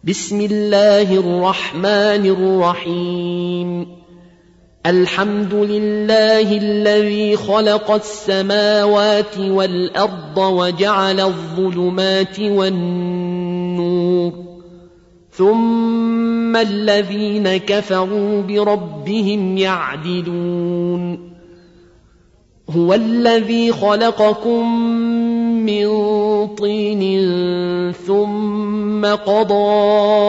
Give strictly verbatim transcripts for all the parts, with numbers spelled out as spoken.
بسم الله الرحمن الرحيم الحمد لله الذي خلق السماوات والأرض وجعل الظلمات والنور ثم الذين كفروا بربهم يعدلون هو الذي خلقكم من طين ثم قضى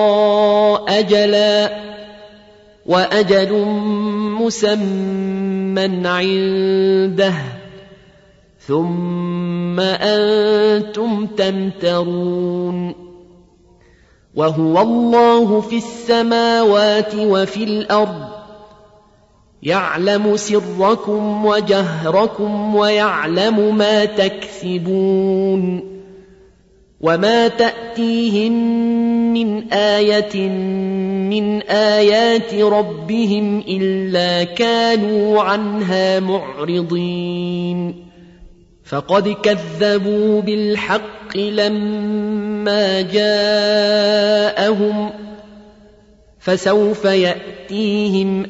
أجلا وأجل مسمى عنده ثم أنتم تمترون وهو الله في السماوات وفي الأرض يعلم سركم وجهركم ويعلم ما تكسبون وما تأتيهم من آية من آيات ربهم إلا كانوا عنها معرضين فقد كذبوا بالحق لما جاءهم فسوف يأتيهم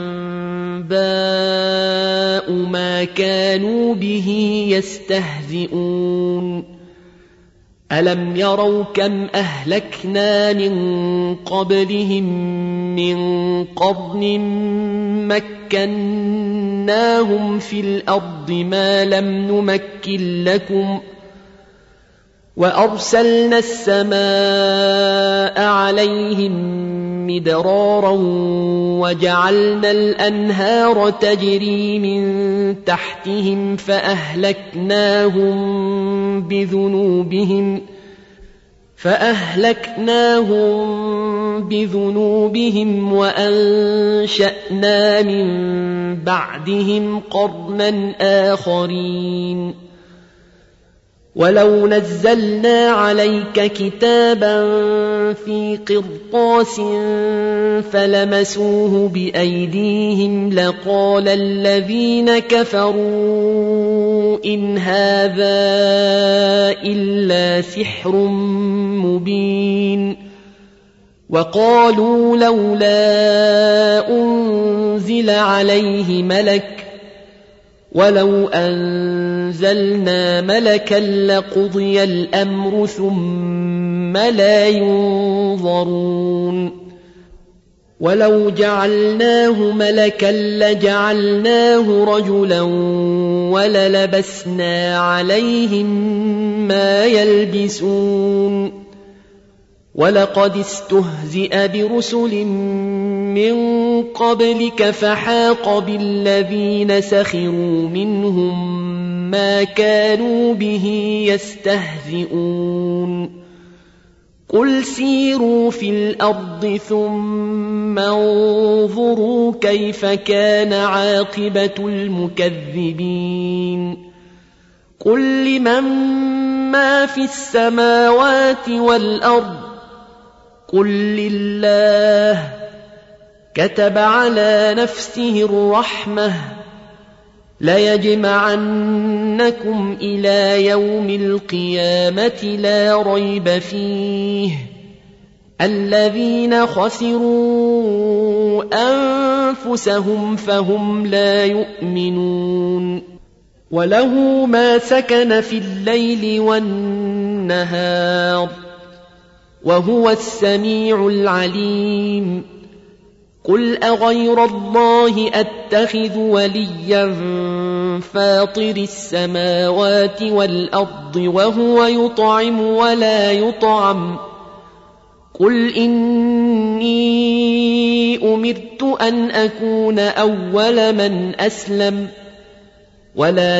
أنباء ما كانوا به يستهزئون ألم يروا كم أهلكنا من قبلهم من قرن مكناهم في الأرض ما لم نمكن لكم وأرسلنا السماء عليهم مدرارا وجعلنا الأنهار تجري من تحتهم فأهلكناهم بذنوبهم فأهلكناهم بذنوبهم وأنشأنا من بعدهم قرنا آخرين ولو نزلنا عليك كتابا في قرطاس فلمسوه بأيديهم لقال الذين كفروا إن هذا إلا سحر مبين وقالوا لولا أنزل عليه ملك ولو أنزلنا ملكا لقضي الأمر ثم لا ينظرون ولو جعلناه ملكا لجعلناه رجلا وللبسنا عليهم ما يلبسون ولقد استهزئ برسل من قبلك فحاق بالذين سخروا منهم ما كانوا به يستهزئون قل سيروا في الأرض ثم انظروا كيف كان عاقبة المكذبين قل لمن ما في السماوات والأرض قل لله كتب على نفسه الرحمة ليجمعنكم إلى يوم القيامة لا ريب فيه الذين خسروا أنفسهم فهم لا يؤمنون وله ما سكن في الليل والنهار وهو السميع العليم قل أغير الله أتخذ وليا فاطر السماوات والأرض وهو يطعم ولا يطعم قل إني أمرت أن أكون أول من أسلم ولا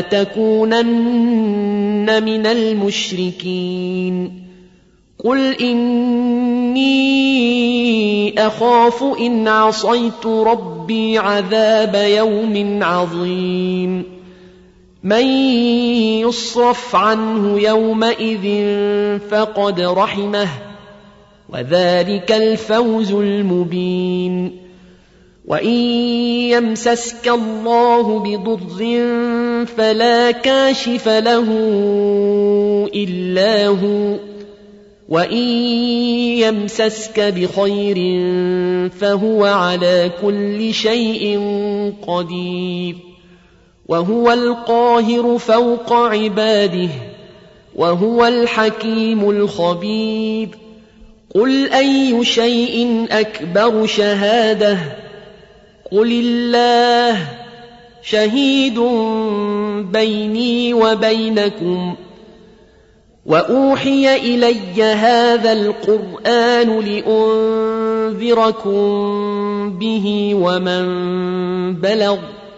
تكونن من المشركين قل إني أخاف إن عصيت ربي عذاب يوم عظيم من يصرف عنه يومئذ فقد رحمه وذلك الفوز المبين وإن يمسسك الله بضر فلا كاشف له إلا هو وإن يمسسك بخير فهو على كل شيء قدير وهو القاهر فوق عباده وهو الحكيم الخبير قل أي شيء أكبر شهادة قل الله شهيد بيني وبينكم وأوحي إلي هذا القرآن لأنذركم به ومن بلغ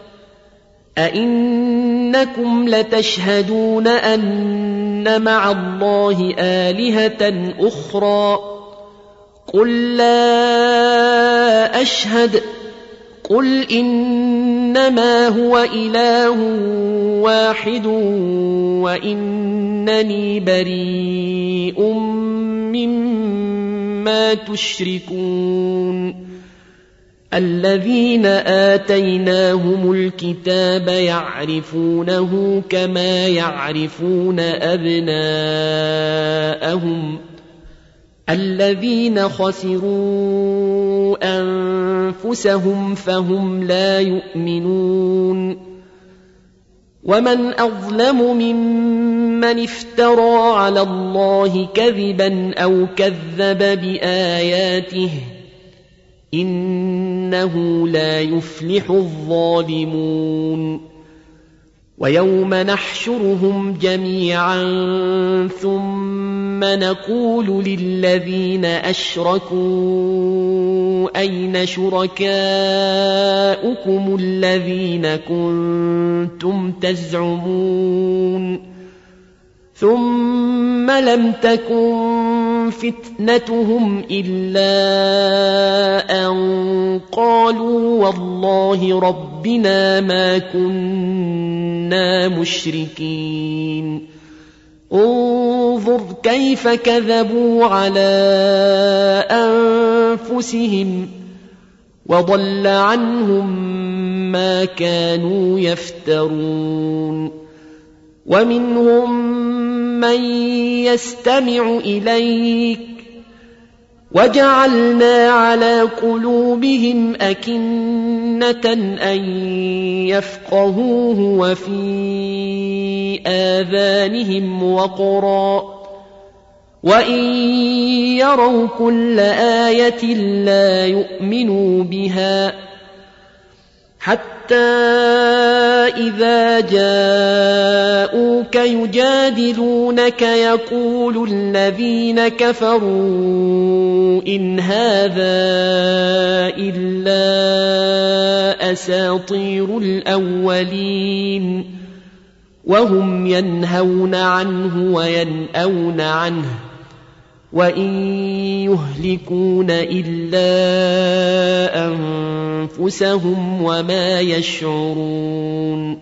أئنكم لتشهدون أن مع الله آلهة أخرى قل لا أشهد قل إنما هو إله واحد وإنني بريء مما تشركون الذين آتيناهم الكتاب يعرفونه كما يعرفون أبناءهم الذين خسروا أنفسهم فهم لا يؤمنون ومن أظلم ممن افترى على الله كذبا أو كذب بآياته إنه لا يفلح الظالمون ويوم نحشرهم جميعا ثم نقول للذين أشركوا أين شركاؤكم الذين كنتم تزعمون ثم لم تكن فتنتهم إلا أن قالوا والله ربنا ما كنا مشركين انظر كيف كذبوا على أنفسهم وضل عنهم ما كانوا يفترون ومنهم من يستمع إليك وجعلنا على قلوبهم أكنة أن يفقهوه وفي آذانهم وقرا وإن يروا كل آية لا يؤمنوا بها حتى إذا جاءوك يجادلونك يقول الذين كفروا إن هذا إلا أساطير الأولين وهم ينهون عنه وينأون عنه وإن يهلكون إلا أنفسهم وما يشعرون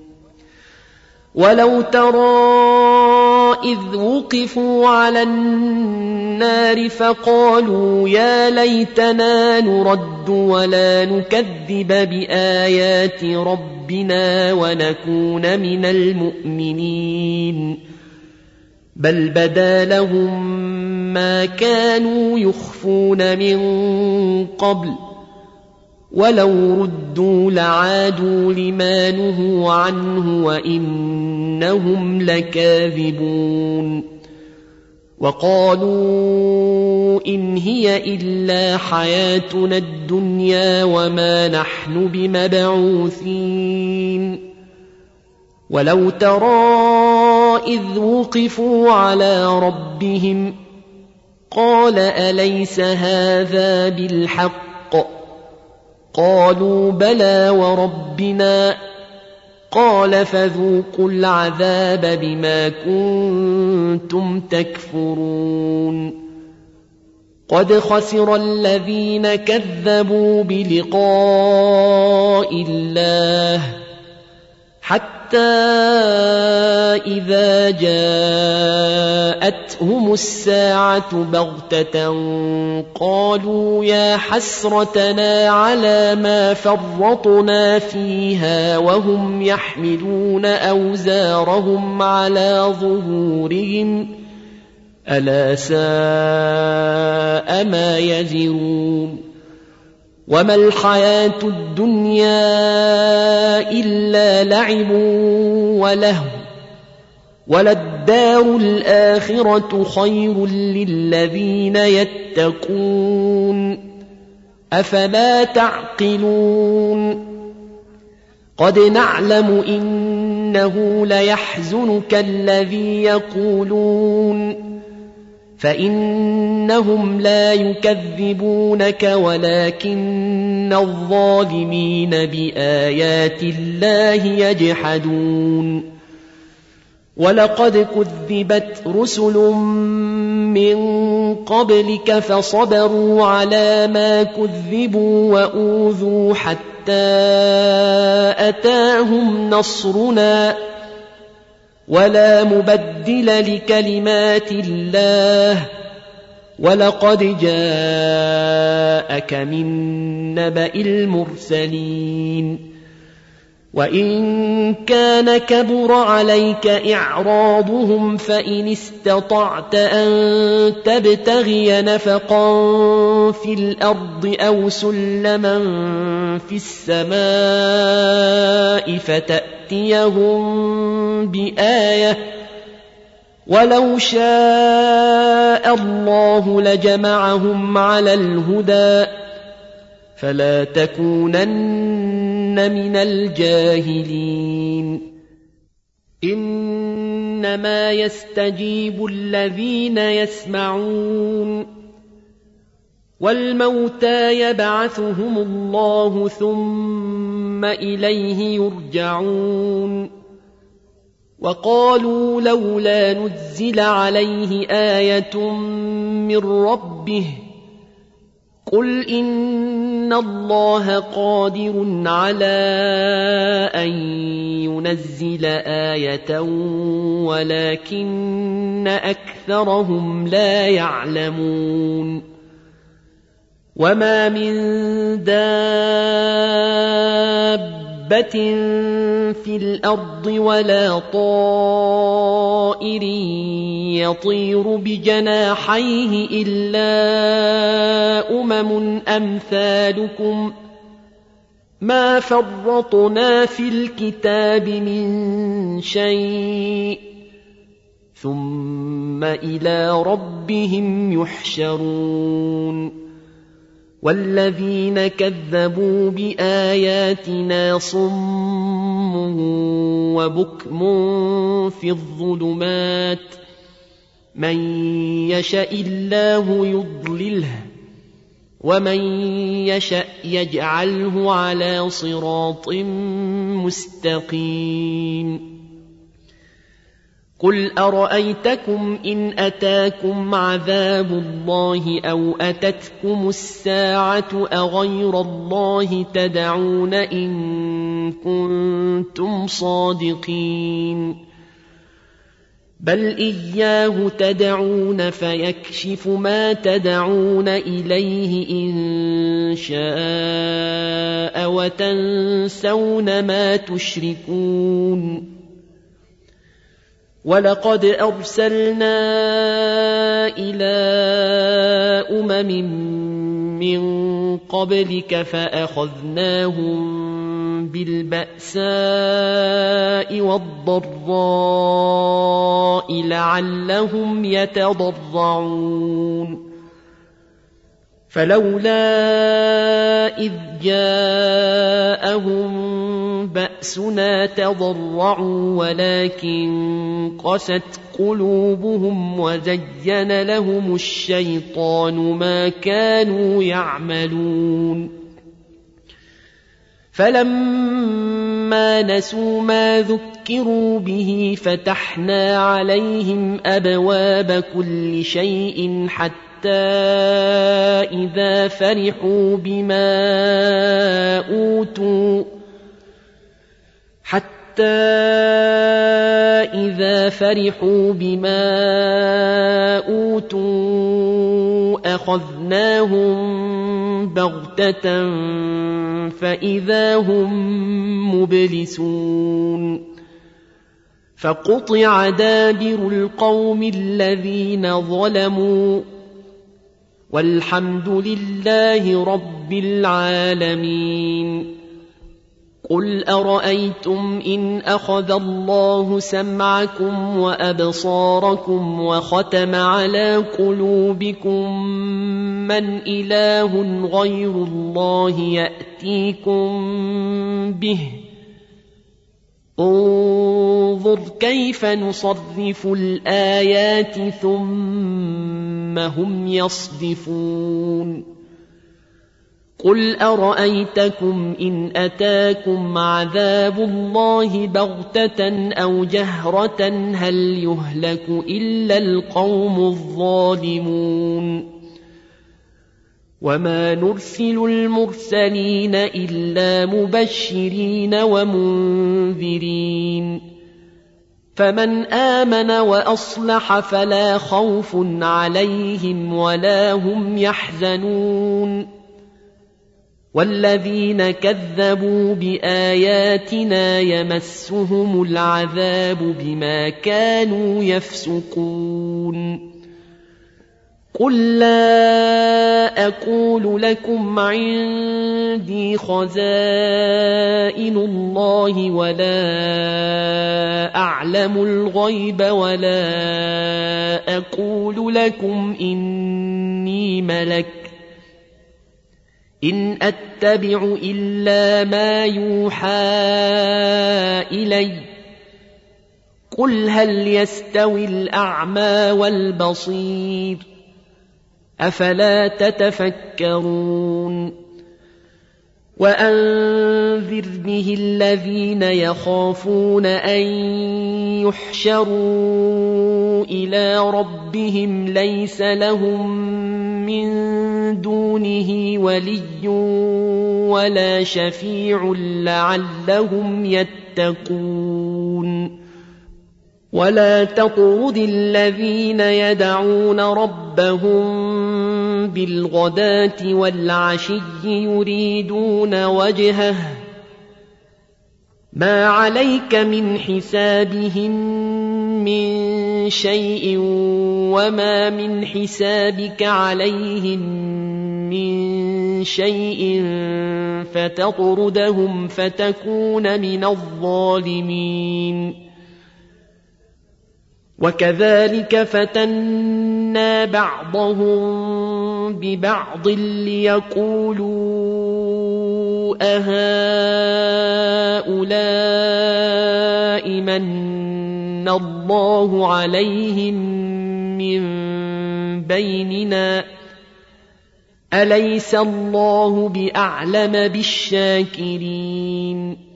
ولو ترى إذ وقفوا على النار فقالوا يا ليتنا نرد ولا نكذب بآيات ربنا ونكون من المؤمنين بل بدا لهم ما كانوا يخفون من قبل ولو ردوا لعادوا لما نهوا عنه وإنهم لكاذبون وقالوا إن هي إلا حياتنا الدنيا وما نحن بمبعوثين ولو ترى إذ وقفوا على ربهم قال أليس هذا بالحق قالوا بلى وربنا قال فذوقوا العذاب بما كنتم تكفرون قد خسر الذين كذبوا بلقاء الله حتى إذا جاءتهم الساعة بغتة قالوا يا حسرتنا على ما فرطنا فيها وهم يحملون أوزارهم على ظهورهم ألا ساء ما يزرون وما الحياة الدنيا إلا لعب ولهو وللدار الآخرة خير للذين يتقون أفلا تعقلون قد نعلم إنه ليحزنك الذي يقولون فإنهم لا يكذبونك ولكن الظالمين بآيات الله يجحدون ولقد كذبت رسل من قبلك فصبروا على ما كذبوا وأوذوا حتى أتاهم نصرنا ولا مبدل لكلمات الله ولقد جاءك من نبأ المرسلين وإن كان كبر عليك إعراضهم فإن استطعت أن تبتغي نفقا في الأرض أو سلما في السماء فتأتيهم بآية ولو شاء الله لجمعهم على الهدى فلا تكونن من الجاهلين إنما يستجيب الذين يسمعون والموتى يبعثهم الله ثم إليه يرجعون وقالوا لولا نزل عليه آية من ربه قل إن الله قادر على أن ينزل آية ولكن أكثرهم لا يعلمون وما من دابة في الأرض ولا طائر يطير بجناحيه إلا أمم أمثالكم ما فرطنا في الكتاب من شيء ثم إلى ربهم يحشرون والذين كذبوا بآياتنا صم وبكم في الظلمات من يشاء الله يضلله ومن يشاء يجعله على صراط مستقيم قل أرأيتكم إن أتاكم عذاب الله أو أتتكم الساعة أغير الله تدعون إن كنتم صادقين بل إياه تدعون فيكشف ما تدعون إليه إن شاء وتنسون ما تشركون ولقد أرسلنا إلى أمم من قبلك فأخذناهم بالبأساء والضراء لعلهم يتضرعون فلولا إذ جاءهم بأسنا تضرعوا ولكن قست قلوبهم وزين لهم الشيطان ما كانوا يعملون فلما نسوا ما ذكروا به فتحنا عليهم أبواب كل شيء حتى إذا فرحوا بما أوتوا حتى إذا فرحوا بما أوتوا أخذناهم بغتة فإذا هم مبلسون فقطع دابر القوم الذين ظلموا والحمد لله رب العالمين. قل أرأيتم إن أخذ الله سمعكم وأبصاركم وختم على قلوبكم من إله غير الله يأتيكم به؟ انظر كيف نصرف الآيات ثم هم يصدفون. قل أرأيتكم إن أتاكم عذاب الله بغتة أو جهرة هل يهلك إلا القوم الظالمون؟ وما نرسل المرسلين إلا مبشرين ومنذرين، فمن آمن وأصلح فلا خوف عليهم ولا هم يحزنون. والذين كذبوا بآياتنا يمسهم العذاب بما كانوا يفسقون. قل لا أقول لكم عندي خزائن الله ولا أعلم الغيب ولا أقول لكم إني ملك إن أتبع إلا ما يوحى إلي. قل هل يستوي الأعمى والبصير أفلا تتفكرون. وأنذر به الذين يخافون أن يحشروا إلى ربهم ليس لهم من دونه ولي ولا شفيع لعلهم يتقون. ولا تطرد الذين يدعون ربهم بالغداة والعشي يريدون وجهه ما عليك من حسابهم من شيء وما من حسابك عليهم من شيء فتطردهم فتكون من الظالمين. وكذلك فتنا بعضهم ببعض ليقولوا أهؤلاء من الله عليهم من بيننا أليس الله بأعلم بالشاكرين.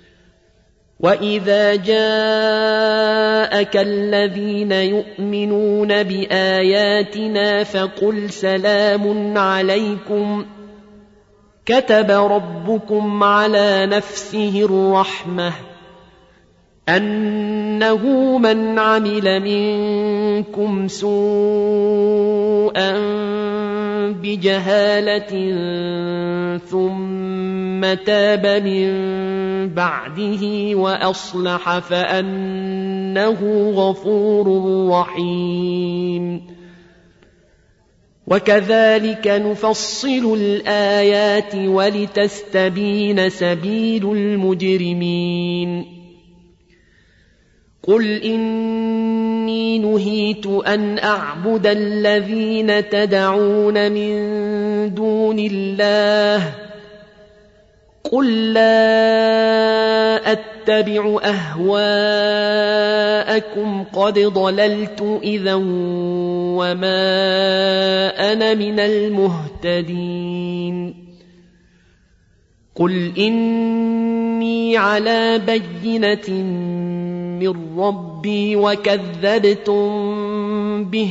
وإذا جاءك الذين يؤمنون بآياتنا فقل سلام عليكم كتب ربكم على نفسه الرحمة أنه من عمل منكم سوءا بجهالة ثم تاب من بعده وأصلح فأنه غفور رحيم. وكذلك نفصل الآيات ولتستبين سبيل المجرمين. قل إني نهيت أن أعبد الذين تدعون من دون الله قل لا أتبع أهواءكم قد ضللت إذا وما أنا من المهتدين. قل إني على بينة من ربي وكذبتم به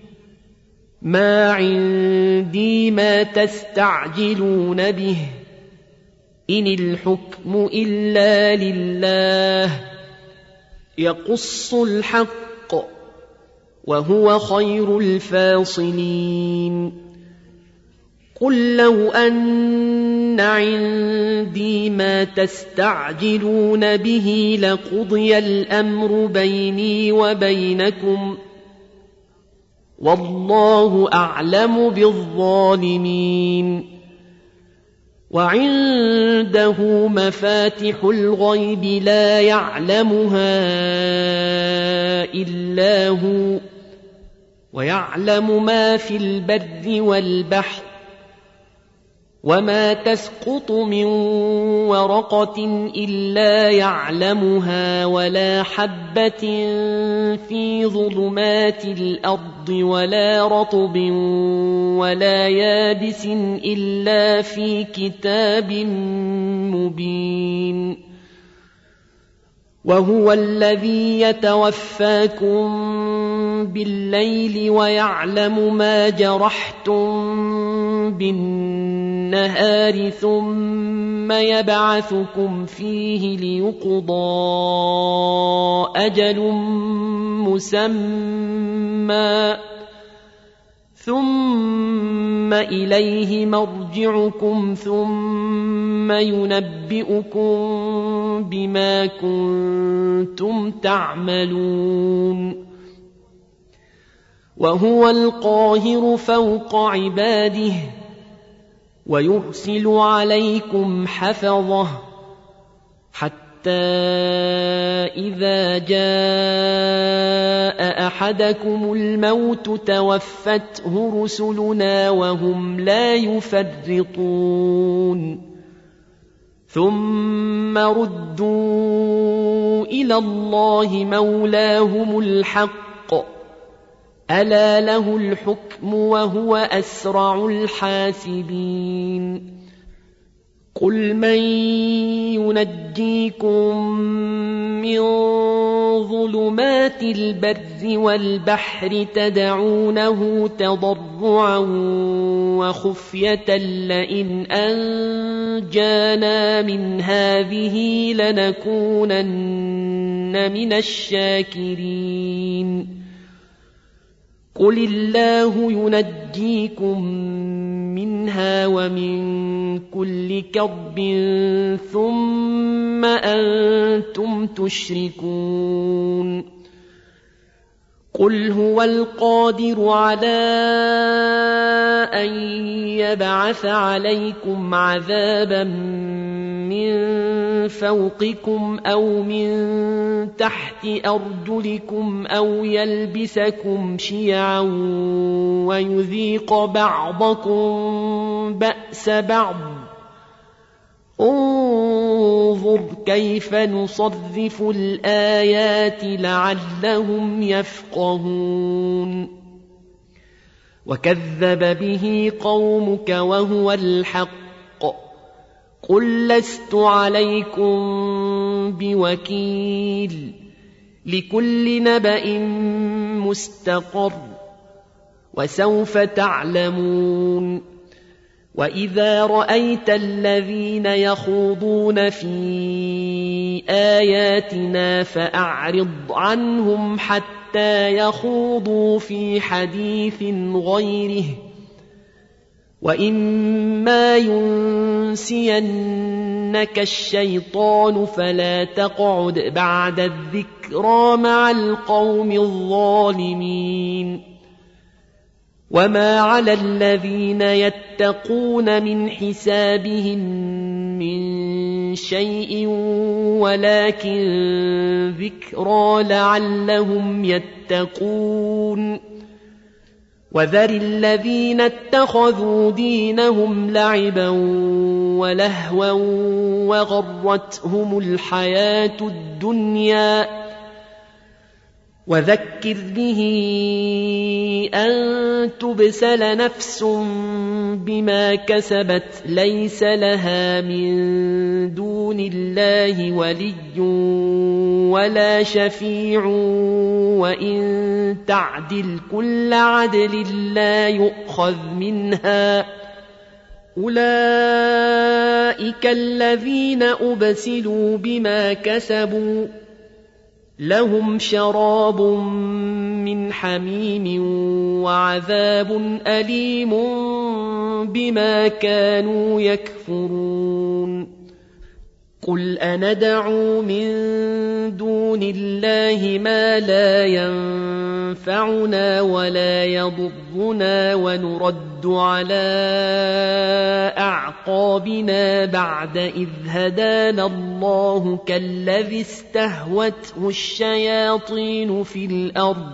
ما عندي ما تستعجلون به إن الحكم إلا لله يقص الحق وهو خير الفاصلين. قل لو أن عندي ما تستعجلون به لقضي الأمر بيني وبينكم والله أعلم بالظالمين وعنده مفاتح الغيب لا يعلمها إلا هو ويعلم ما في البر والبحر وما تسقط من ورقة إلا يعلمها ولا حبة في ظلمات الأرض ولا رطب ولا يابس إلا في كتاب مبين وهو الذي يتوفاكم بالليل ويعلم ما جرحتم بالنهار ثم يبعثكم فيه ليقضى أجل مسمى ثم إليه مرجعكم ثم ينبئكم بما كنتم تعملون وهو القاهر فوق عباده ويرسل عليكم حفظه حتى إذا جاء أحدكم الموت توفته رسلنا وهم لا يفرطون ثم ردوا إلى الله مولاهم الحق ألا له الحكم وهو أسرع الحاسبين قل من ينجيكم من ظلمات البر والبحر تدعونه تضرعا وخفية لئن أنجانا من هذه لنكونن من الشاكرين قل الله ينجيكم منها ومن كل كرب ثم أنتم تشركون قل هو القادر على أن يبعث عليكم عذابا من فوقكم أو من تحت أرجلكم أو يلبسكم شيعا ويذيق بعضكم بأس بعض انظر كيف نصرف الآيات لعلهم يفقهون وكذب به قومك وهو الحق قل لست عليكم بوكيل لكل نبأ مستقر وسوف تعلمون وإذا رأيت الذين يخوضون في آياتنا فأعرض عنهم حتى يخوضوا في حديث غيره وإما ينسينك الشيطان فلا تقعد بعد الذكرى مع القوم الظالمين وما على الذين يتقون من حسابهم من شيء ولكن ذكرى لعلهم يتقون وذر الذين اتخذوا دينهم لعبا ولهوا وغرتهم الحياة الدنيا وذكر به أن تبسل نفس بما كسبت ليس لها من دون الله ولي ولا شفيع وإن تعدل كل عدل لا يؤخذ منها أولئك الذين أبسلوا بما كسبوا لهم شراب من حميم وعذاب أليم بما كانوا يكفرون قل أندعو من دون الله ما لا ينفعنا ولا يضرنا ونرد على أعقابنا بعد إذ هدانا الله كالذي استهوته الشياطين في الأرض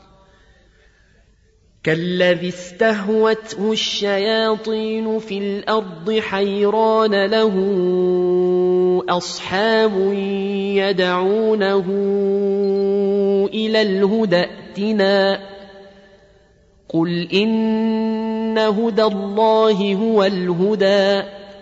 كالذي استهوته الشياطين في الأرض حيران له أصحاب يدعونه إلى الهدى ائتنا قل إن هدى الله هو الهدى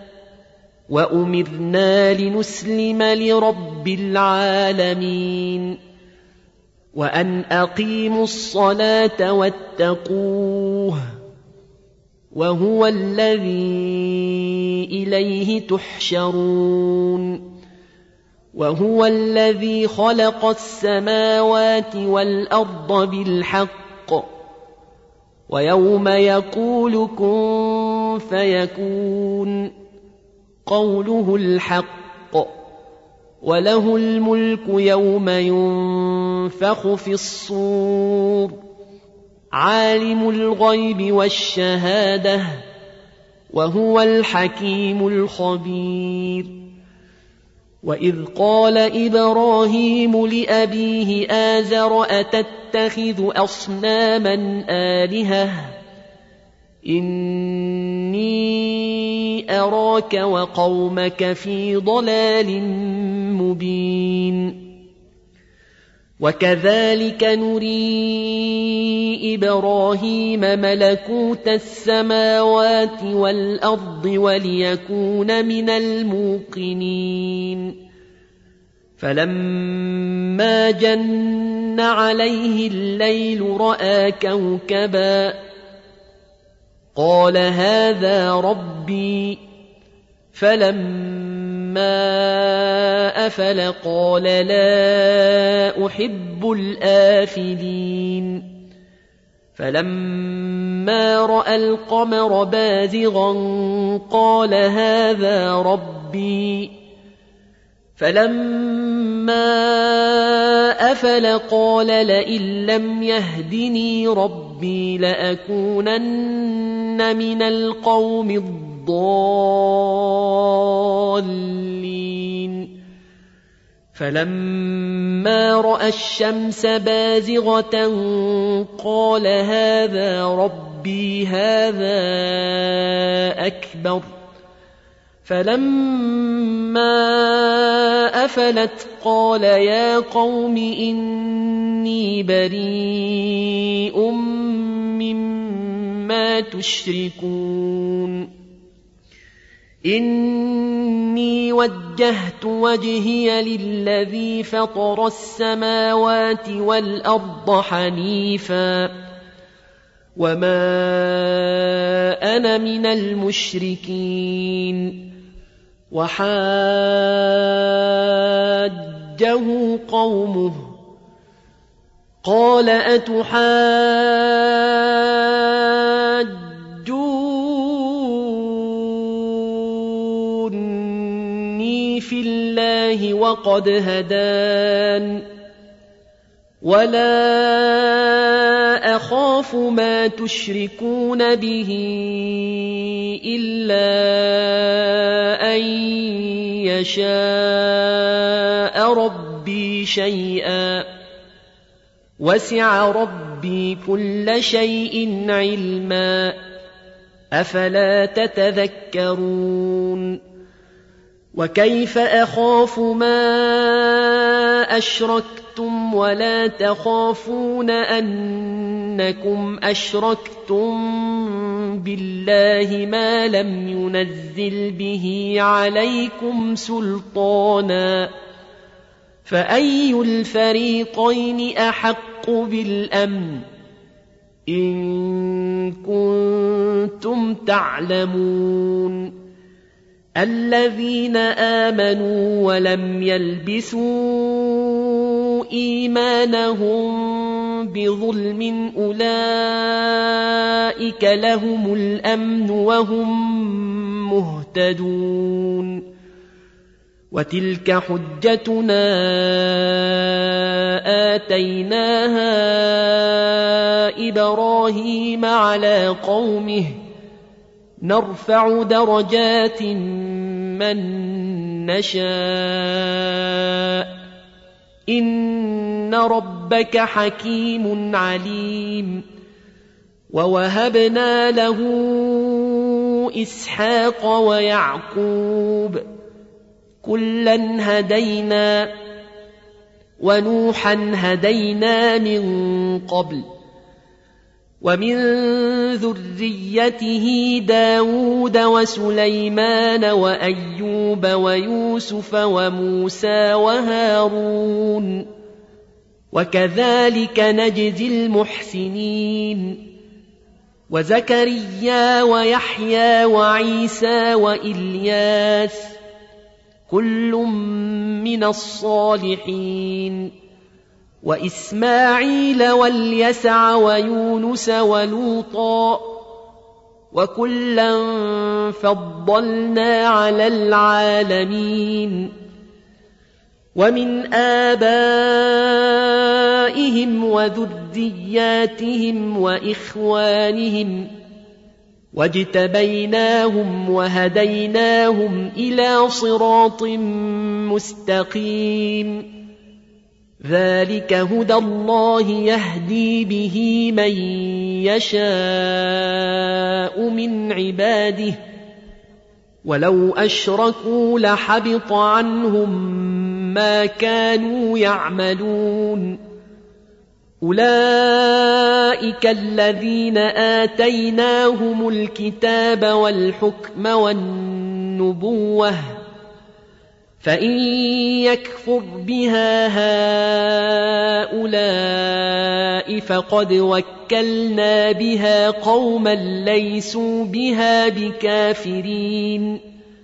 وأمرنا لنسلم لرب العالمين وأن أقيموا الصلاة واتقوه وهو الذي إليه تحشرون وهو الذي خلق السماوات والأرض بالحق ويوم يقول كن فيكون قوله الحق وله الملك يوم ينفخ في الصور عالم الغيب والشهادة وهو الحكيم الخبير وإذ قال إبراهيم لأبيه آزر أتتخذ أصناما آلهة إني أراك وقومك في ضلال مبين وكذلك نري إبراهيم ملكوت السماوات والأرض وليكون من الموقنين فلما جن عليه الليل رأى كوكبا قال هذا ربي فلما أفل قال لا أحب الآفلين فلما رأى القمر بازغا قال هذا ربي فلما أفل قال لئن لم يهدني ربي لأكونن من القوم الضالين فلما رأى الشمس بازغة قال هذا ربي هذا أكبر فلما أفلت قال يا قوم إني بريء مما تشركون إني وجهت وجهي للذي فطر السماوات والأرض حنيفا وما أنا من المشركين وحاجه قومه قال أتحاجوني في الله وقد هدان ولا أخاف ما تشركون به إلا أن يشاء ربي شيئا وسع ربي كل شيء علما أفلا تتذكرون وكيف أخاف ما أشركتم ولا تخافون أنكم أشركتم بالله ما لم ينزل به عليكم سلطانا فأي الفريقين أحق بالأمن إن كنتم تعلمون الذين آمنوا ولم يلبسوا إيمانهم بظلم أولئك لهم الأمن وهم مهتدون وتلك حجتنا آتيناها إبراهيم على قومه نرفع درجات من نشاء إن ربك حكيم عليم ووهبنا له إسحاق ويعقوب كلا هدينا ونوحا هدينا من قبل ومن ذريته داود وسليمان وأيوب ويوسف وموسى وهارون وكذلك نجزي المحسنين وزكريا ويحيى وعيسى وإلياس كل من الصالحين وإسماعيل واليسع ويونس ولوطا وكلا فضلنا على العالمين ومن آبائهم وذرياتهم وإخوانهم واجتبيناهم وهديناهم إلى صراط مستقيم ذلك هدى الله يهدي به من يشاء من عباده ولو أشركوا لحبط عنهم ما كانوا يعملون أولئك الذين آتيناهم الكتاب والحكم والنبوة فإن يكفر بها هؤلاء فقد وكلنا بها قوما ليسوا بها بكافرين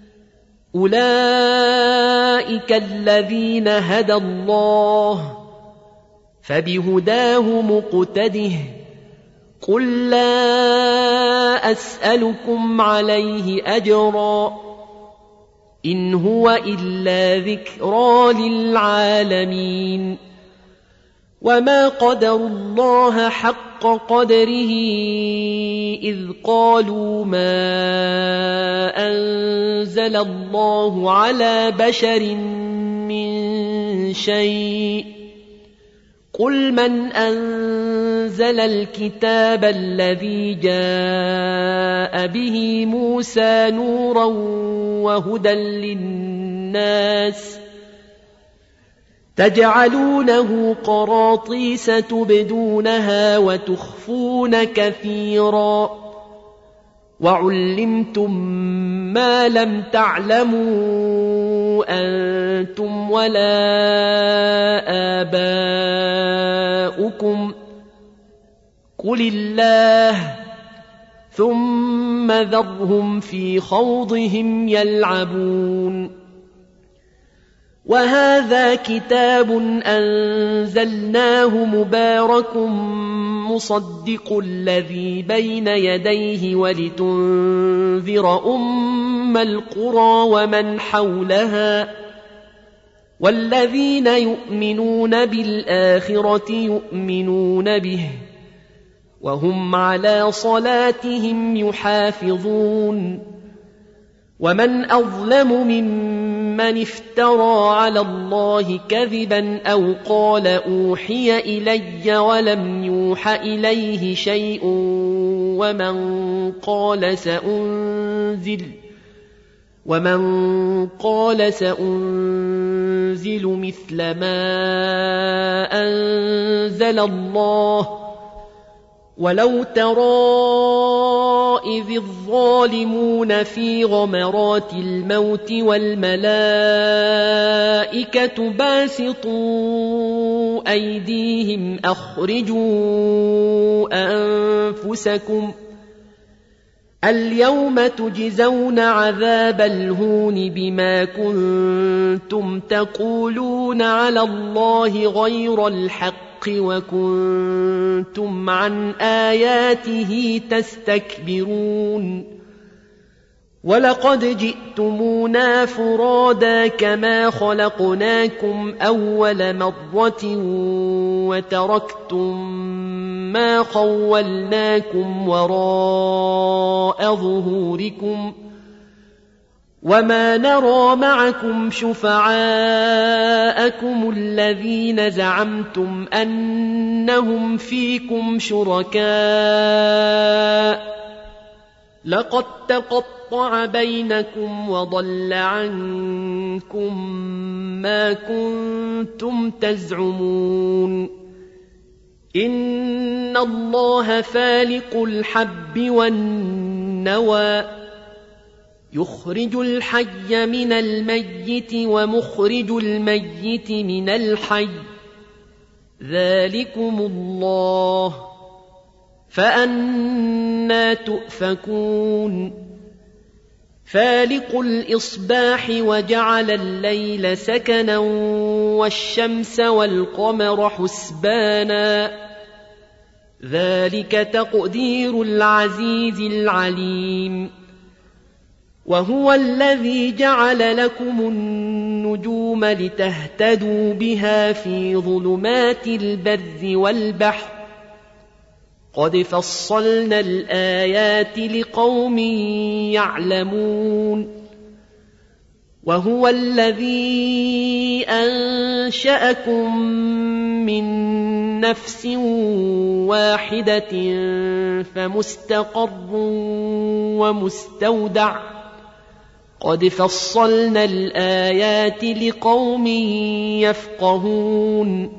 أولئك الذين هدى الله فبهداه مقتده قل لا أسألكم عليه أجرا إن هو إلا ذكرى للعالمين وما قدروا الله حق قدره إذ قالوا ما أنزل الله على بشر من شيء قل من أنزل الكتاب الذي جاء به موسى نورا وهدى للناس تجعلونه قراطيس تبدونها وتخفون كثيرا وعلمتم ما لم تعلموا أنتم ولا آباؤكم قل الله ثم ذرهم في خوضهم يلعبون وهذا كتاب أنزلناه مبارك مصدق الذي بين يديه ولتنذر أم القرى ومن حولها والذين يؤمنون بالآخرة يؤمنون به وهم على صلاتهم يحافظون ومن أظلم ممن افترى على الله كذبا أو قال أوحي إلي ولم يوح إليه شيء ومن قال سأنزل ومن قال سأنزل مثل ما أنزل الله ولو ترى إذ الظالمون في غمرات الموت والملائكة باسطوا أيديهم أخرجوا أنفسكم اليوم تجزون عذاب الهون بما كنتم تقولون على الله غير الحق وكنتم عن آياته تستكبرون ولقد جئتمونا فرادا كما خلقناكم أول مرة وتركتم ما خولناكم وراء ظهوركم وما نرى معكم شفعاءكم الذين زعمتم أنهم فيكم شركاء لقد تقطع بينكم وضل عنكم ما كنتم تزعمون إن الله فالق الحب والنوى يخرج الحي من الميت ومخرج الميت من الحي ذلكم الله فأنى تؤفكون فالق الإصباح وجعل الليل سكنا والشمس والقمر حسبانا ذلك تقدير العزيز العليم وهو الذي جعل لكم النجوم لتهتدوا بها في ظلمات البر والبحر قد فصلنا الآيات لقوم يعلمون وهو الذي أنشأكم من نفس واحدة فمستقر ومستودع قد فصلنا الآيات لقوم يفقهون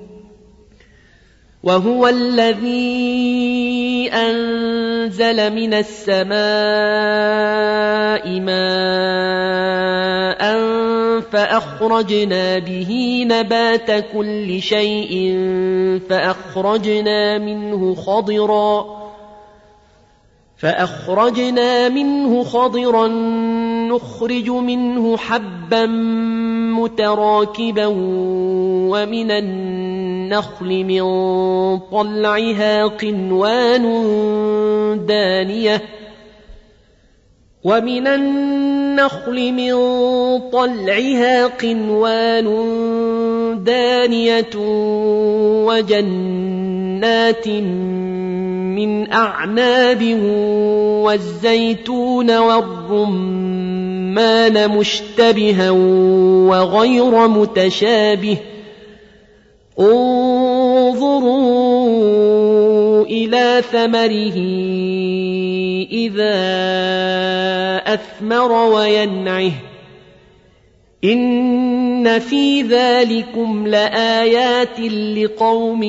وهو الذي أنزل من السماء ماء فأخرجنا به نبات كل شيء فأخرجنا منه خضرا فأخرجنا منه خضرا نخرج منه حبا متراكبا ومن النخل من طلعها قنوان دانية ومن النخل من طلعها قنوان دانية وجنات من أعناب والزيتون والرمان مشتبها وغير متشابه انظروا إلى ثمره إذا أثمر وينعه إن في ذلكم لآيات لقوم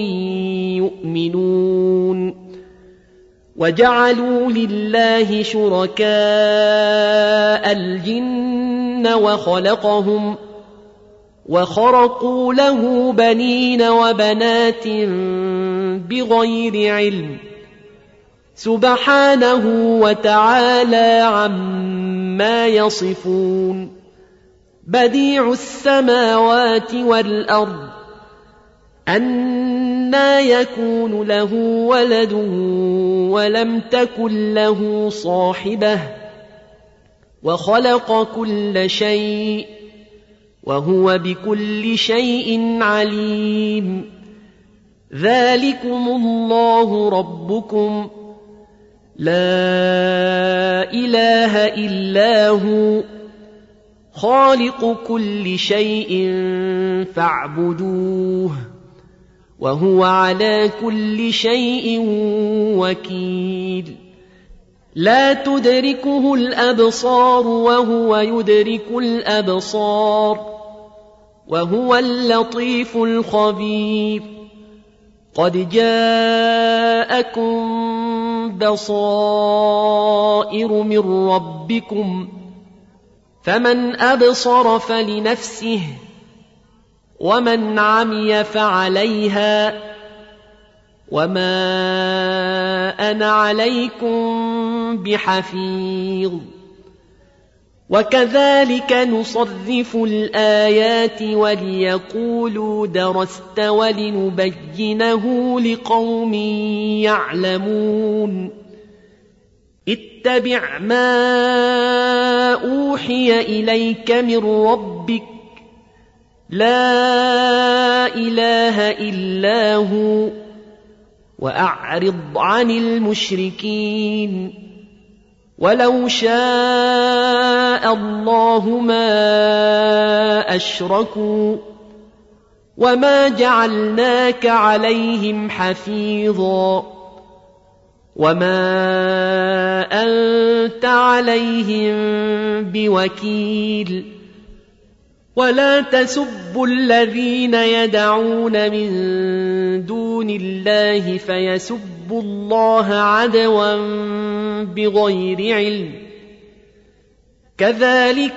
يؤمنون وجعلوا لله شركاء الجن وخلقهم وخرقوا له بنين وبنات بغير علم سبحانه وتعالى عما يصفون بديع السماوات والأرض أنى يكون له ولد ولم تكن له صاحبة وخلق كل شيء وهو بكل شيء عليم ذلكم الله ربكم لا إله إلا هو خالق كل شيء فاعبدوه وهو على كل شيء وكيل لا تدركه الأبصار وهو يدرك الأبصار وهو اللطيف الخبير قد جاءكم بصائر من ربكم فمن أبصر فلنفسه ومن عمي فعليها وما أنا عليكم بحفيظ وكذلك نصرف الآيات وليقولوا درست ولنبينه لقوم يعلمون اتبع ما أوحي إليك من ربك لا إله إلا هو وأعرض عن المشركين ولو شاء الله ما أشركوا وما جعلناك عليهم حفيظا وما أنت عليهم بوكيل ولا تسبوا الذين يدعون من دون الله فيسبوا الله عدوا بغير علم كذلك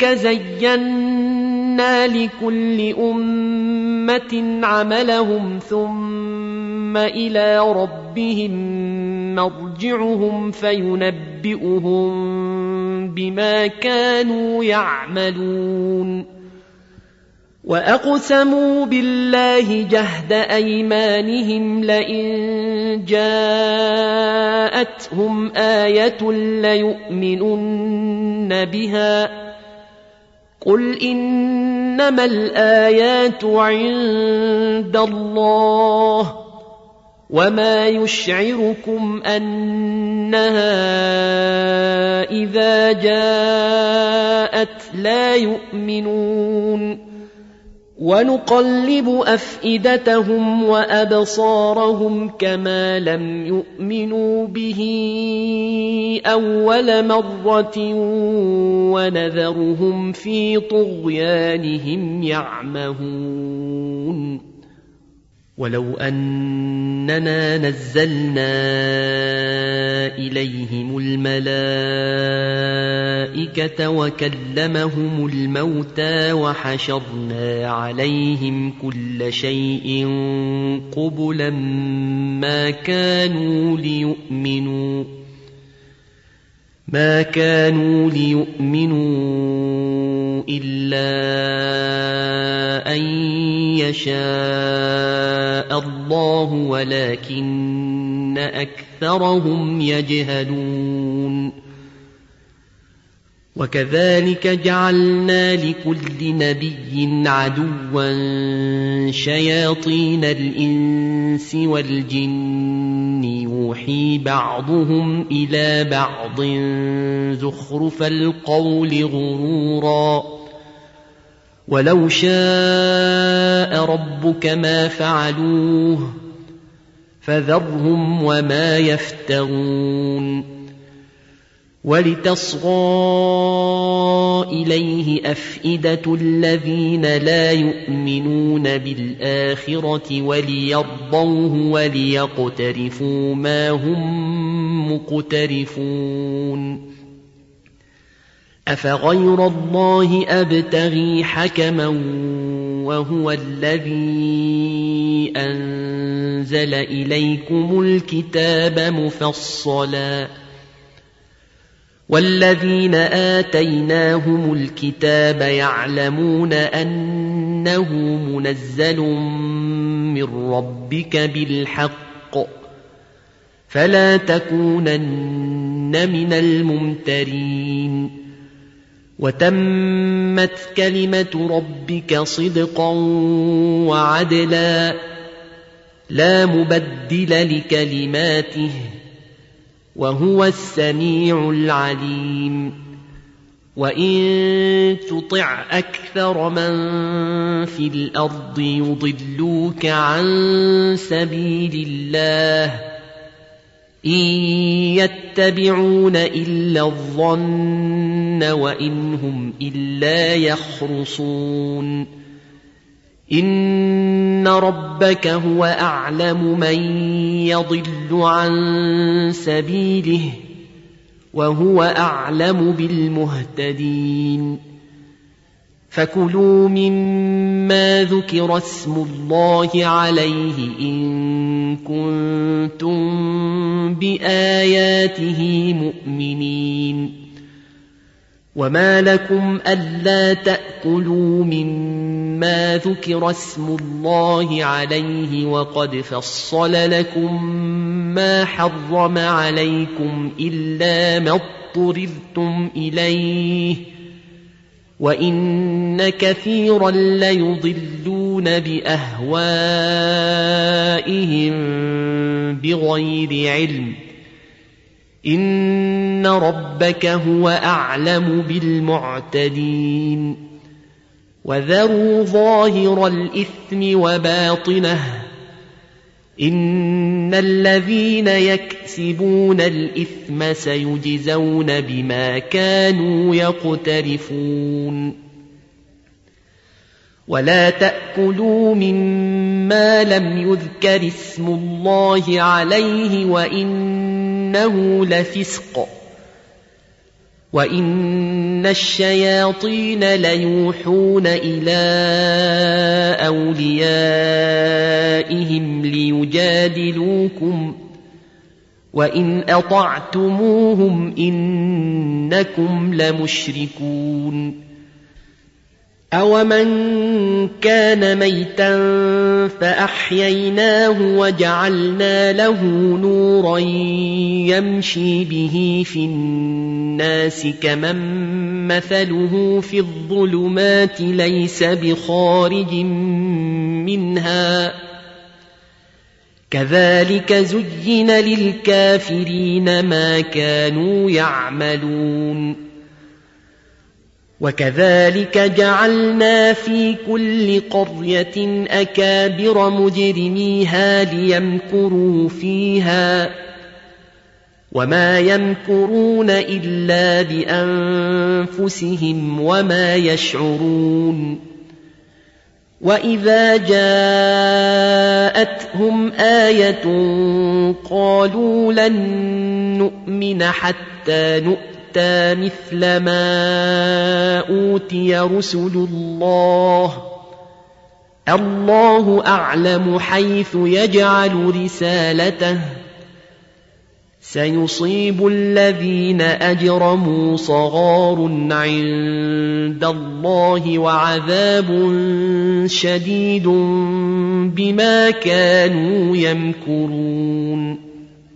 زينا لكل أمة عملهم ثم إلى ربهم مرجعهم فينبئهم بما كانوا يعملون وأقسموا بالله جهد أيمانهم لئن جاءتهم آية ليؤمنن بها قل إنما الآيات عند الله وما يشعركم أنها إذا جاءت لا يؤمنون ونقلب أفئدتهم وأبصارهم كما لم يؤمنوا به أول مرة ونذرهم في طغيانهم يعمهون ولو أننا نزلنا إليهم الملائكة وكلمهم الموتى وحشرنا عليهم كل شيء قبلا ما كانوا ليؤمنوا ما كانوا ليؤمنوا إلا أن يشاء الله ولكن أكثرهم يجهلون وكذلك جعلنا لكل نبي عدوا شياطين الإنس والجن يوحي بعضهم إلى بعض زخرف القول غرورا ولو شاء ربك ما فعلوه فذرهم وما يفترون ولتصغى إليه أفئدة الذين لا يؤمنون بالآخرة وليرضوه وليقترفوا ما هم مقترفون أفغير الله أبتغي حكما وهو الذي أنزل إليكم الكتاب مفصلا والذين آتيناهم الكتاب يعلمون أنه منزل من ربك بالحق فلا تكونن من الممترين وتمت كلمة ربك صدقا وعدلا لا مبدل لكلماته وهو السميع العليم وإن تطع أكثر من في الأرض يضلوك عن سبيل الله إن يتبعون إلا الظن وإن هم إلا يخرصون إن ربك هو أعلم من يضل عن سبيله وهو أعلم بالمهتدين فكلوا مما ذكر اسم الله عليه إن كنتم بآياته مؤمنين وما لكم ألا تأكلوا مما ذكر اسم الله عليه وقد فصل لكم ما حرم عليكم إلا ما اضطررتم إليه وإن كثيرا ليضلون بأهوائهم بغير علم إن ربك هو أعلم بالمعتدين وذروا ظاهر الإثم وباطنه إن الذين يكسبون الإثم سيجزون بما كانوا يقترفون ولا تأكلوا مما لم يذكر اسم الله عليه وإنه لفسق وإن الشياطين ليوحون إلى أوليائهم ليجادلوكم وإن أطعتموهم إنكم لمشركون أومن كان ميتا فأحييناه وجعلنا له نورا يمشي به في الناس كمن مثله في الظلمات ليس بخارج منها كذلك زين للكافرين ما كانوا يعملون وكذلك جعلنا في كل قرية أكابر مجرميها ليمكروا فيها وما يمكرون إلا بأنفسهم وما يشعرون وإذا جاءتهم آية قالوا لن نؤمن حتى نؤمن مثل ما أوتي رسل الله الله أعلم حيث يجعل رسالته سيصيب الذين أجرموا صغار عند الله وعذاب شديد بما كانوا يمكرون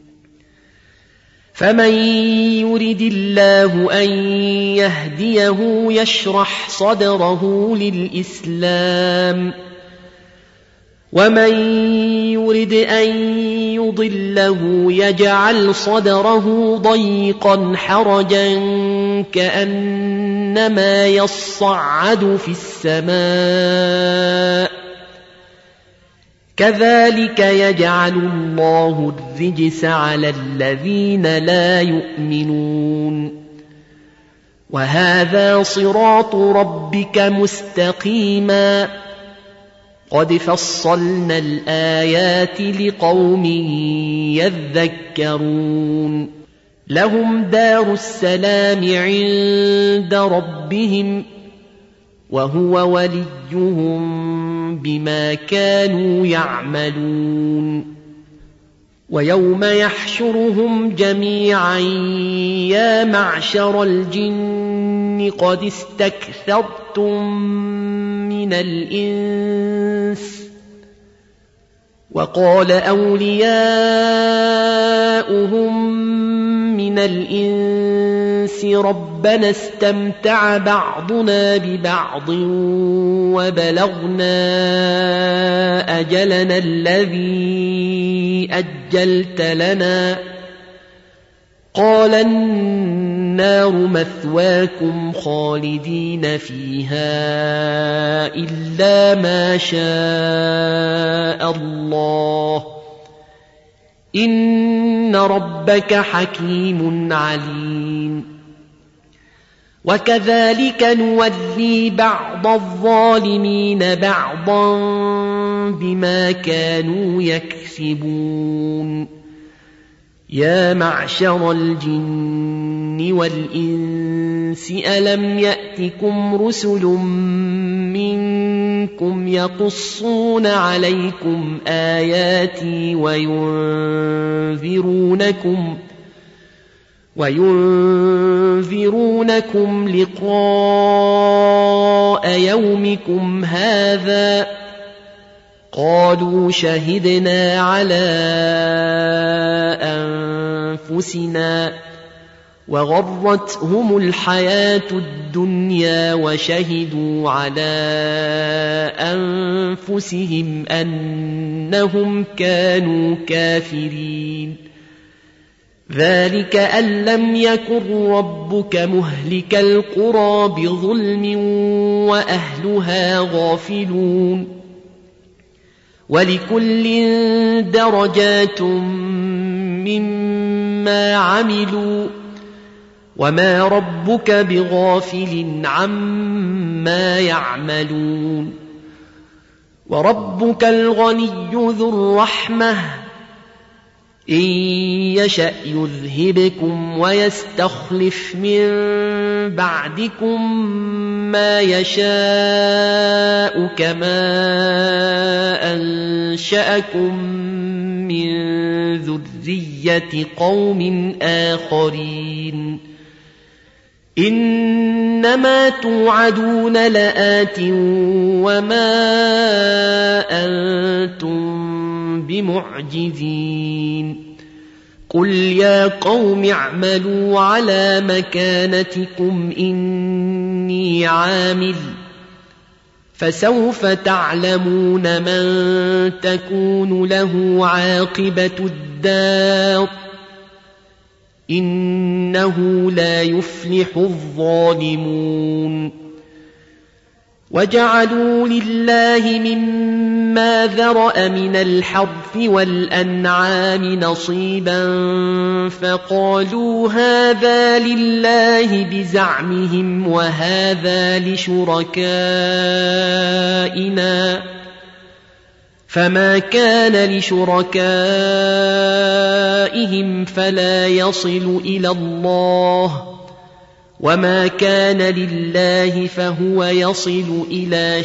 فمن يرد الله أن يهديه يشرح صدره للإسلام ومن يرد أن يضله يجعل صدره ضيقا حرجا كأنما يصعد في السماء كذلك يجعل الله الرجس على الذين لا يؤمنون وهذا صراط ربك مستقيما قد فصلنا الآيات لقوم يذكرون لهم دار السلام عند ربهم وهو وليهم بما كانوا يعملون ويوم يحشرهم جميعا يا معشر الجن قد استكثرتم من الإنس وقال أولياؤهم من الإنس ربنا استمتع بعضنا ببعض وبلغنا أجلنا الذي أجلت لنا قال النار مثواكم خالدين فيها إلا ما شاء الله إن ربك حكيم عليم وكذلك نولي بعض الظالمين بعضا بما كانوا يكسبون يا معشر الجن والإنس ألم يأتكم رسل منكم يقصون عليكم آياتي وينذرونكم وينذرونكم لقاء يومكم هذا قالوا شهدنا على أنفسنا وغرتهم الحياة الدنيا وشهدوا على أنفسهم أنهم كانوا كافرين ذلك أن لم يكن ربك مهلك القرى بظلم وأهلها غافلون ولكل درجات مما عملوا وما ربك بغافل عما يعملون وربك الغني ذو الرحمة إن يشأ يذهبكم ويستخلف من بعدكم ما يشاء كما أنشأكم من ذرية قوم آخرين إنما توعدون لآت وما أنتم بمعجزين قل يا قوم اعملوا على مكانتكم إني عامل فسوف تعلمون من تكون له عاقبة الدار إنه لا يفلح الظالمون وجعلوا لله مما ذرأ من الحرث والأنعام نصيبا فقالوا هذا لله بزعمهم وهذا لشركائنا فما كان لشركائهم فلا يصل إلى الله وما كان لله فهو يصل إلى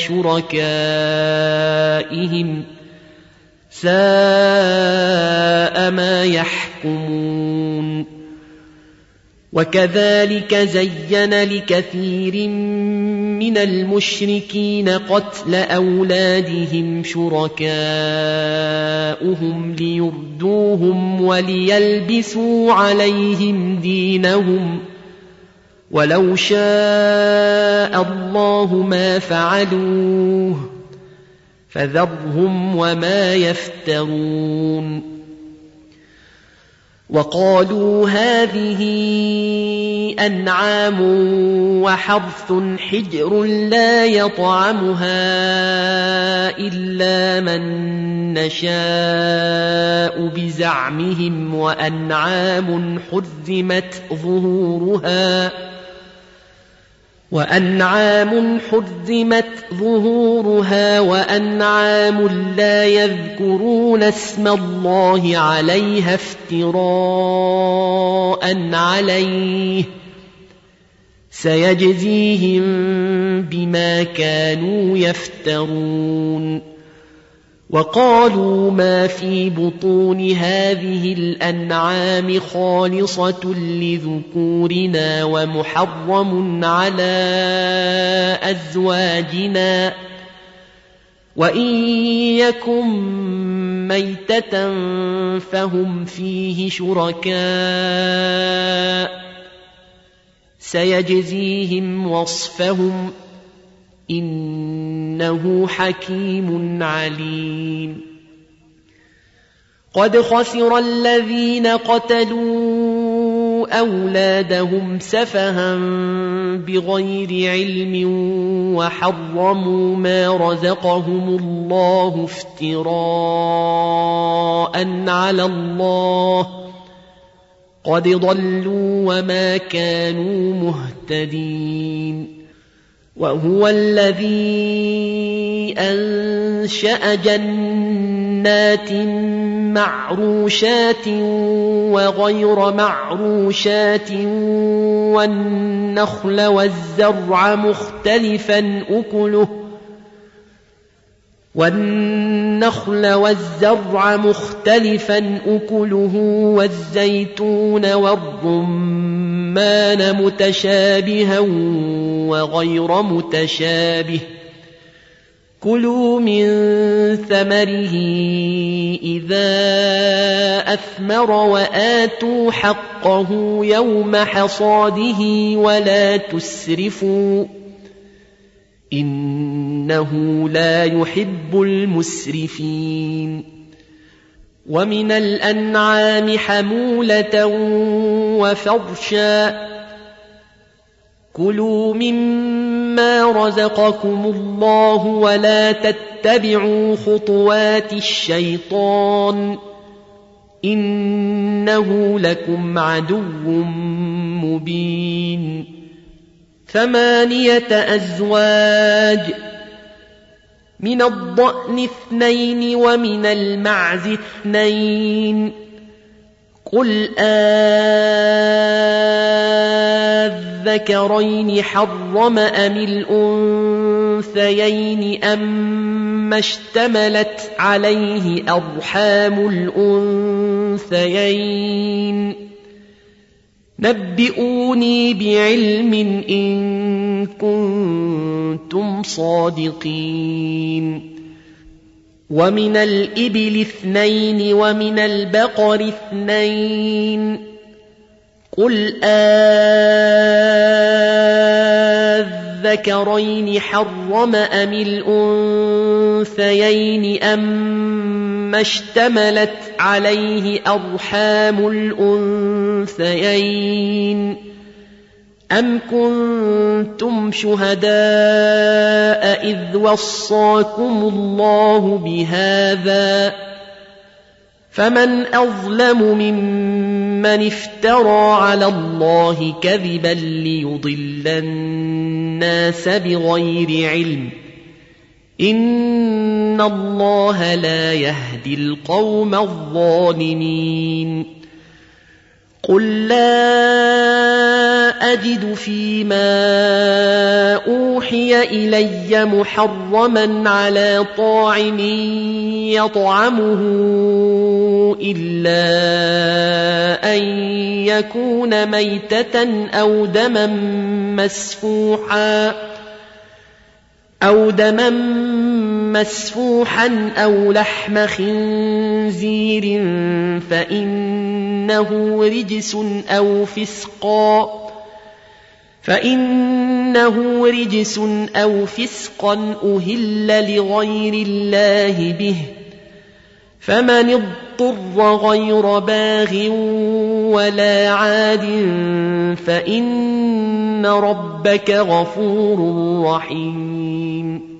شركائهم ساء ما يحكمون وكذلك زين لكثير من المشركين قتل أولادهم شركاؤهم ليردوهم وليلبسوا عليهم دينهم ولو شاء الله ما فعلوه فذرهم وما يفترون وقالوا هذه أنعام وحرث حجر لا يطعمها إلا من نشاء بزعمهم وأنعام حرمت ظهورها وأنعام حرمت ظهورها وأنعام لا يذكرون اسم الله عليها افتراء عليه سيجزيهم بما كانوا يفترون وقالوا ما في بطون هذه الأنعام خالصة لذكورنا ومحرم على أزواجنا وإن يكن ميتة فهم فيه شركاء سيجزيهم وصفهم إنه حكيم عليم قد خسر الذين قتلوا أولادهم سفها بغير علم وحرموا ما رزقهم الله افتراء على الله قد ضلوا وما كانوا مهتدين وهو الذي أنشأ جنات معروشات وغير معروشات والنخل والزرع مختلفا أكله والنخل والزرع مختلفا أكله والزيتون والرمان متشابها وغير متشابه كلوا من ثمره إذا أثمر وآتوا حقه يوم حصاده ولا تسرفوا إنه لا يحب المسرفين ومن الأنعام حمولة وفرشا كلوا مما رزقكم الله ولا تتبعوا خطوات الشيطان إنه لكم عدو مبين ثمانية أزواج من الضأن اثنين ومن المعز اثنين قل آذكرين حرم أم الأنثيين أما اشتملت عليه أرحام الأنثيين نبئوني بعلم إن كنتم صادقين ومن الإبل اثنين ومن البقر اثنين قل آذكرين حرم أم الأنثيين أما اشتملت عليه أرحام الأنثيين أم كنتم شهداء إذ وصاكم الله بهذا فمن أظلم ممن افترى على الله كذبا ليضل الناس بغير علم إن الله لا يهدي القوم الظالمين قل لا أجد فيما أوحي إلي محرما على طاعم يطعمه إلا أن يكون ميتة أو دما مسفوحا أو دما مسفوحا أو لحم خنزير فإنه رجس أو فسقا فإنه رجس أو فسقا أهل لغير الله به فمن اضطر غير باغ ولا عاد فإن ربك غفور رحيم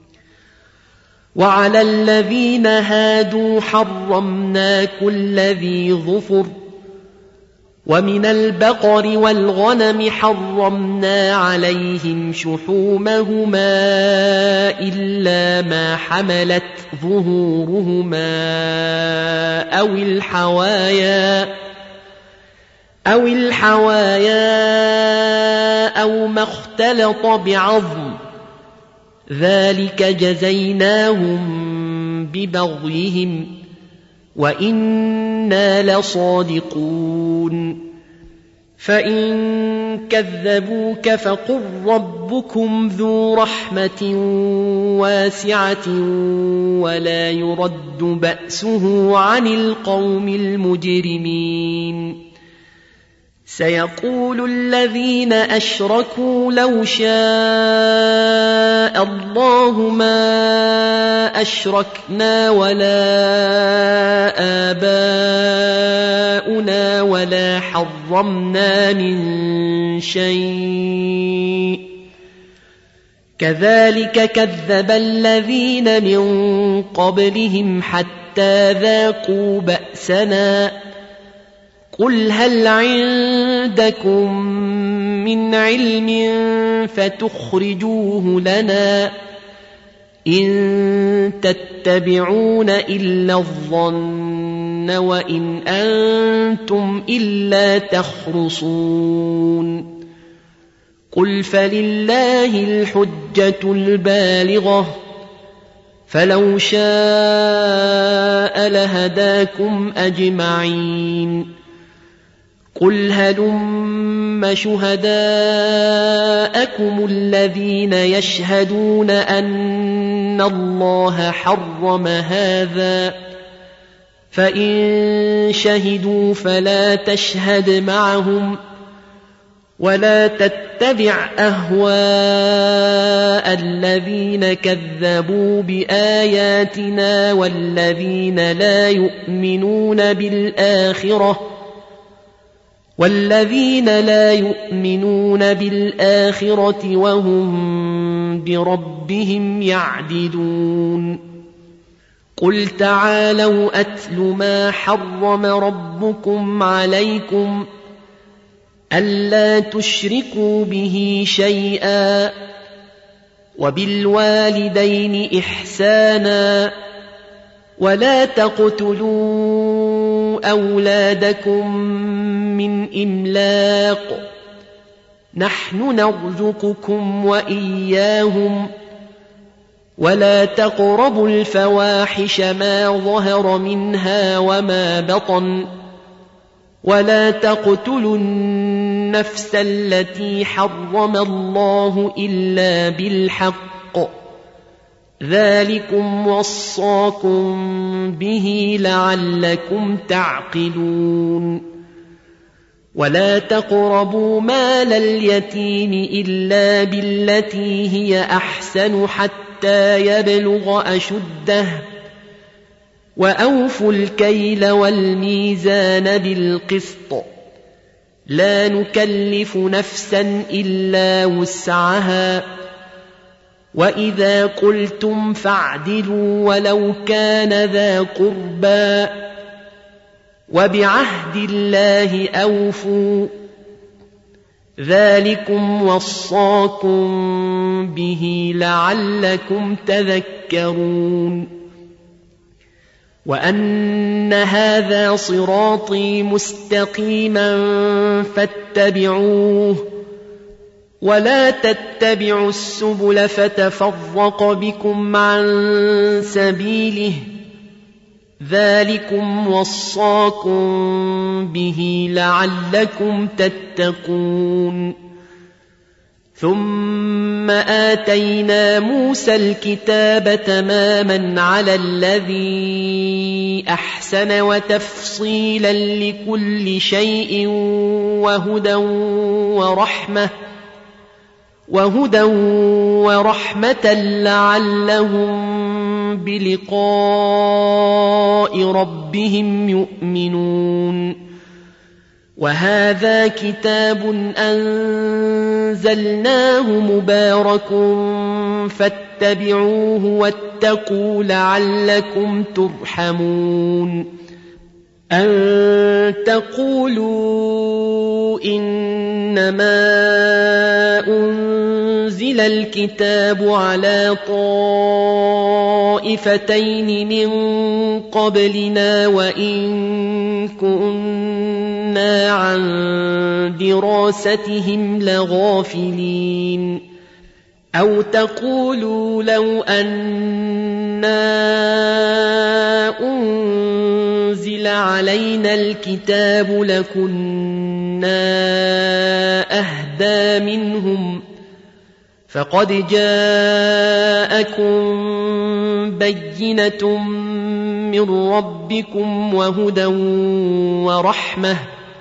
وعلى الذين هادوا حرمنا كل ذي ظفر ومن البقر والغنم حرمنا عليهم شحومهما إلا ما حملت ظهورهما أو الحوايا أو الحوايا أو ما اختلط بعظم ذلك جزيناهم ببغيهم وإنا لصادقون فإن كذبوك فقل ربكم ذو رحمة واسعة ولا يرد بأسه عن القوم المجرمين سيقول الذين أشركوا لو شاء الله ما أشركنا ولا آباؤنا ولا حرمنا من شيء كذلك كذب الذين من قبلهم حتى ذاقوا بأسنا قل هل عندكم من علم فتخرجوه لنا إن تتبعون إلا الظن وإن أنتم إلا تخرصون قل فلله الحجة البالغة فلو شاء لهداكم أجمعين قل هلم شهداءكم الذين يشهدون أن الله حرم هذا فإن شهدوا فلا تشهد معهم ولا تتبع أهواء الذين كذبوا بآياتنا والذين لا يؤمنون بالآخرة والذين لا يؤمنون بالآخرة وهم بربهم يعدلون قل تعالوا أتل ما حرم ربكم عليكم ألا تشركوا به شيئا وبالوالدين إحسانا ولا تقتلوا أولادكم من إملاق نحن نرزقكم وإياهم ولا تقربوا الفواحش ما ظهر منها وما بطن ولا تقتلوا النفس التي حرم الله إلا بالحق ذلكم وصاكم به لعلكم تعقلون ولا تقربوا مال اليتيم إلا بالتي هي أحسن حتى يبلغ أشده وأوفوا الكيل والميزان بالقسط لا نكلف نفسا إلا وسعها وإذا قلتم فاعدلوا ولو كان ذا قربى وبعهد الله أوفوا ذلكم وصاكم به لعلكم تذكرون وأن هذا صراطي مستقيما فاتبعوه ولا تتبعوا السبل فتفرق بكم عن سبيله ذلكم وصاكم به لعلكم تتقون ثم آتينا موسى الكتاب تماما على الذي أحسن وتفصيلا لكل شيء وهدى ورحمة وهدى ورحمة لعلهم بلقاء ربهم يؤمنون وهذا كتاب أنزلناه مبارك فاتبعوه واتقوا لعلكم ترحمون أن تقولوا إنما أنزل الكتاب على طائفتين من قبلنا وإن كنا عن دراستهم لغافلين أو تقولوا لو أنا أنزل علينا الكتاب لكنا أهدى منهم فقد جاءكم بينة من ربكم وهدى ورحمة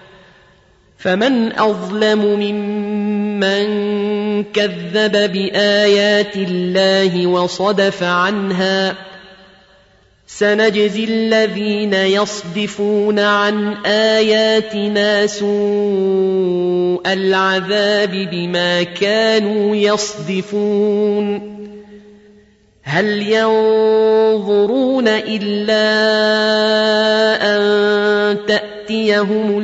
فمن أظلم ممن كذب بآيات الله وصدف عنها سنجزي الذين يصدفون عن آياتنا سوء العذاب بما كانوا يصدفون هل ينظرون إلا أن تأتيهم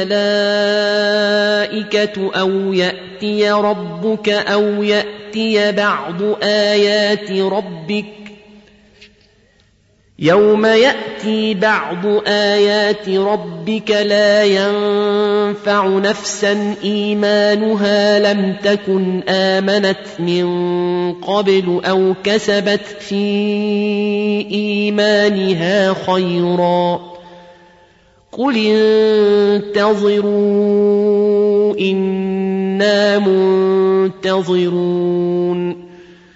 الملائكة أو يأتي ربك أو يأتي بعض آيات ربك يوم يأتي بعض آيات ربك لا ينفع نفسا إيمانها لم تكن آمنت من قبل أو كسبت في إيمانها خيرا قل انتظروا إنا منتظرون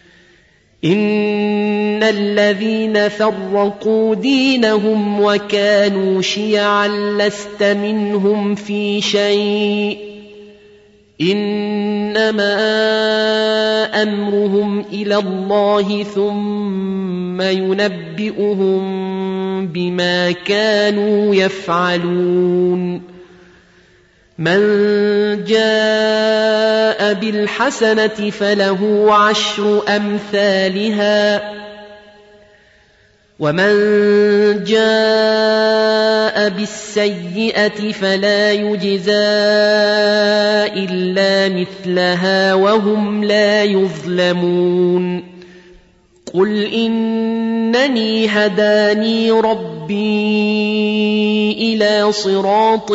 إن الذين فرقوا دينهم وكانوا شيعا لست منهم في شيء إنما أمرهم إلى الله ثم ينبئهم بما كانوا يفعلون من جاء بالحسنة فله عشر أمثالها ومن جاء بالسيئة فلا يجزى إلا مثلها وهم لا يظلمون قل إنني هداني ربي إلى صراط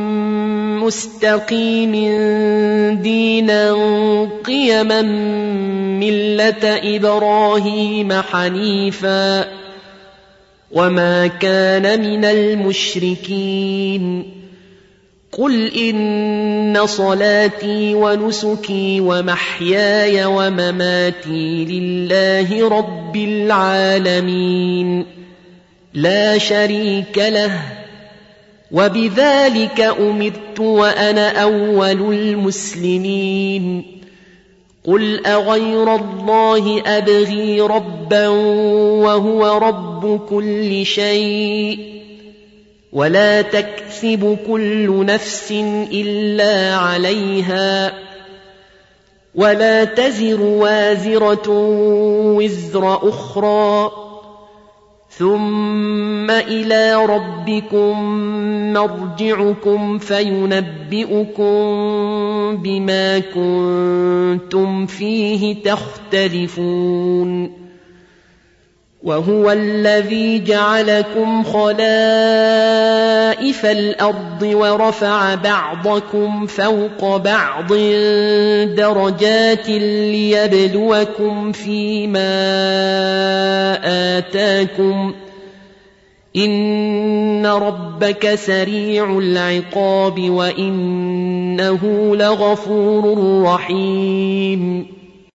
مستقيم دينا قيما ملة إبراهيم حنيفا وما كان من المشركين قل إن صلاتي ونسكي ومحياي ومماتي لله رب العالمين لا شريك له وبذلك أمرت وأنا أول المسلمين قل أغير الله أبغي ربا وهو رب كل شيء ولا تكسب كل نفس إلا عليها ولا تزر وازرة وزر أخرى ثم إلى ربكم مرجعكم فينبئكم بما كنتم فيه تختلفون وهو الذي جعلكم خلائف الأرض ورفع بعضكم فوق بعض درجات ليبلوكم فيما آتاكم إن ربك سريع العقاب وإنه لغفور رحيم